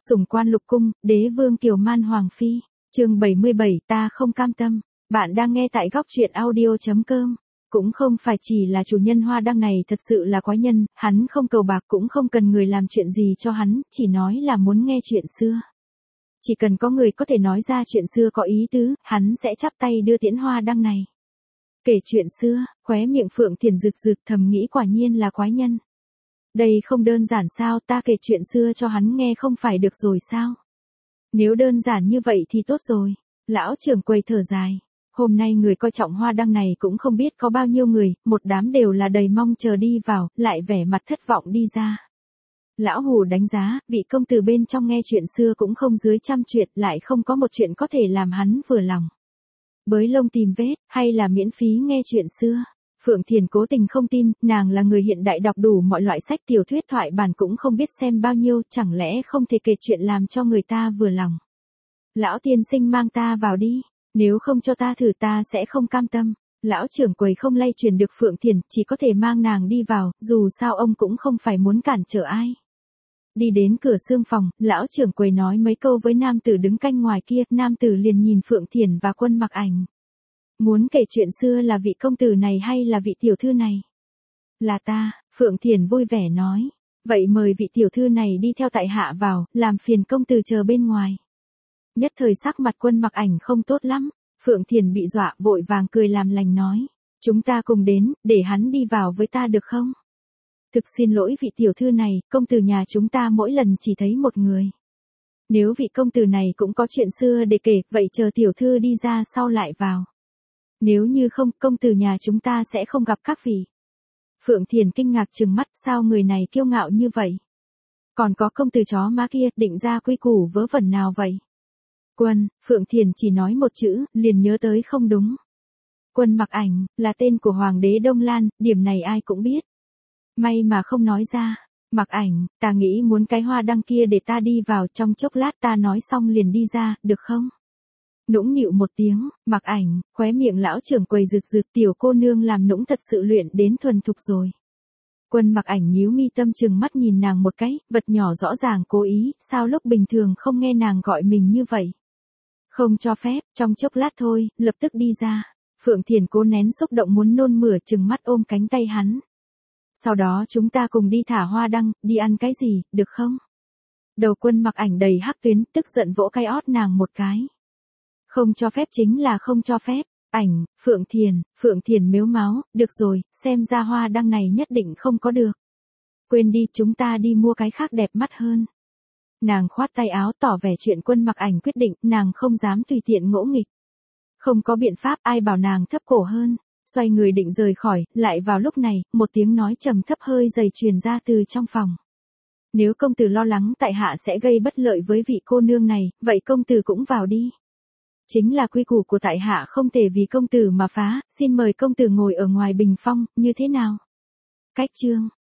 Sủng quan lục cung, đế vương Kiều Man Hoàng Phi. Chương 77, ta không cam tâm. Bạn đang nghe tại góc truyện audio.com. Cũng không phải chỉ là chủ nhân hoa đăng này thật sự là quái nhân, hắn không cầu bạc cũng không cần người làm chuyện gì cho hắn, chỉ nói là muốn nghe chuyện xưa. Chỉ cần có người có thể nói ra chuyện xưa có ý tứ, hắn sẽ chắp tay đưa tiễn hoa đăng này. Kể chuyện xưa, khóe miệng Phượng Thiền rực rực thầm nghĩ quả nhiên là quái nhân. Đây không đơn giản sao, ta kể chuyện xưa cho hắn nghe không phải được rồi sao? Nếu đơn giản như vậy thì tốt rồi. Lão trưởng quầy thở dài. Hôm nay người coi trọng hoa đăng này cũng không biết có bao nhiêu người, một đám đều là đầy mong chờ đi vào, lại vẻ mặt thất vọng đi ra. Lão Hù đánh giá, vị công tử bên trong nghe chuyện xưa cũng không dưới 100 chuyện, lại không có một chuyện có thể làm hắn vừa lòng. Bới lông tìm vết, hay là miễn phí nghe chuyện xưa? Phượng Thiền cố tình không tin, nàng là người hiện đại đọc đủ mọi loại sách tiểu thuyết thoại bản cũng không biết xem bao nhiêu, chẳng lẽ không thể kể chuyện làm cho người ta vừa lòng. Lão tiên sinh mang ta vào đi, nếu không cho ta thử ta sẽ không cam tâm. Lão trưởng quầy không lay truyền được Phượng Thiền, chỉ có thể mang nàng đi vào, dù sao ông cũng không phải muốn cản trở ai. Đi đến cửa xương phòng, lão trưởng quầy nói mấy câu với nam tử đứng canh ngoài kia, nam tử liền nhìn Phượng Thiền và Quân Mặc Ảnh. Muốn kể chuyện xưa là vị công tử này hay là vị tiểu thư này? Là ta, Phượng Thiền vui vẻ nói. Vậy mời vị tiểu thư này đi theo tại hạ vào, làm phiền công tử chờ bên ngoài. Nhất thời sắc mặt Quân Mặc Ảnh không tốt lắm, Phượng Thiền bị dọa vội vàng cười làm lành nói. Chúng ta cùng đến, để hắn đi vào với ta được không? Thực xin lỗi vị tiểu thư này, công tử nhà chúng ta mỗi lần chỉ thấy một người. Nếu vị công tử này cũng có chuyện xưa để kể, vậy chờ tiểu thư đi ra sau lại vào. Nếu như không, công tử nhà chúng ta sẽ không gặp các vị. Phượng Thiền kinh ngạc trừng mắt, sao người này kiêu ngạo như vậy? Còn có công tử chó má kia, định ra quy củ vớ vẩn nào vậy? Quân, Phượng Thiền chỉ nói một chữ, liền nhớ tới không đúng. Quân Mặc Ảnh, là tên của Hoàng đế Đông Lan, điểm này ai cũng biết. May mà không nói ra. Mặc Ảnh, ta nghĩ muốn cái hoa đăng kia để ta đi vào, trong chốc lát ta nói xong liền đi ra, được không? Nũng nịu một tiếng, Mặc Ảnh, khóe miệng lão trưởng quầy rực rực, tiểu cô nương làm nũng thật sự luyện đến thuần thục rồi. Quân Mặc Ảnh nhíu mi tâm trừng mắt nhìn nàng một cái, vật nhỏ rõ ràng cố ý, sao lúc bình thường không nghe nàng gọi mình như vậy? Không cho phép, trong chốc lát thôi, lập tức đi ra. Phượng Thiền cố nén xúc động muốn nôn mửa trừng mắt ôm cánh tay hắn. Sau đó chúng ta cùng đi thả hoa đăng, đi ăn cái gì, được không? Đầu Quân Mặc Ảnh đầy hắc tuyến, tức giận vỗ cái ót nàng một cái. Không cho phép chính là không cho phép. Ảnh, Phượng Thiền mếu máo, được rồi, xem ra hoa đăng này nhất định không có được. Quên đi, chúng ta đi mua cái khác đẹp mắt hơn. Nàng khoát tay áo tỏ vẻ chuyện Quân Mặc Ảnh quyết định, nàng không dám tùy tiện ngỗ nghịch. Không có biện pháp, ai bảo nàng thấp cổ hơn. Xoay người định rời khỏi, lại vào lúc này, một tiếng nói trầm thấp hơi dày truyền ra từ trong phòng. Nếu công tử lo lắng tại hạ sẽ gây bất lợi với vị cô nương này, vậy công tử cũng vào đi. Chính là quy củ của tại hạ không thể vì công tử mà phá, xin mời công tử ngồi ở ngoài bình phong, như thế nào? Cách chương,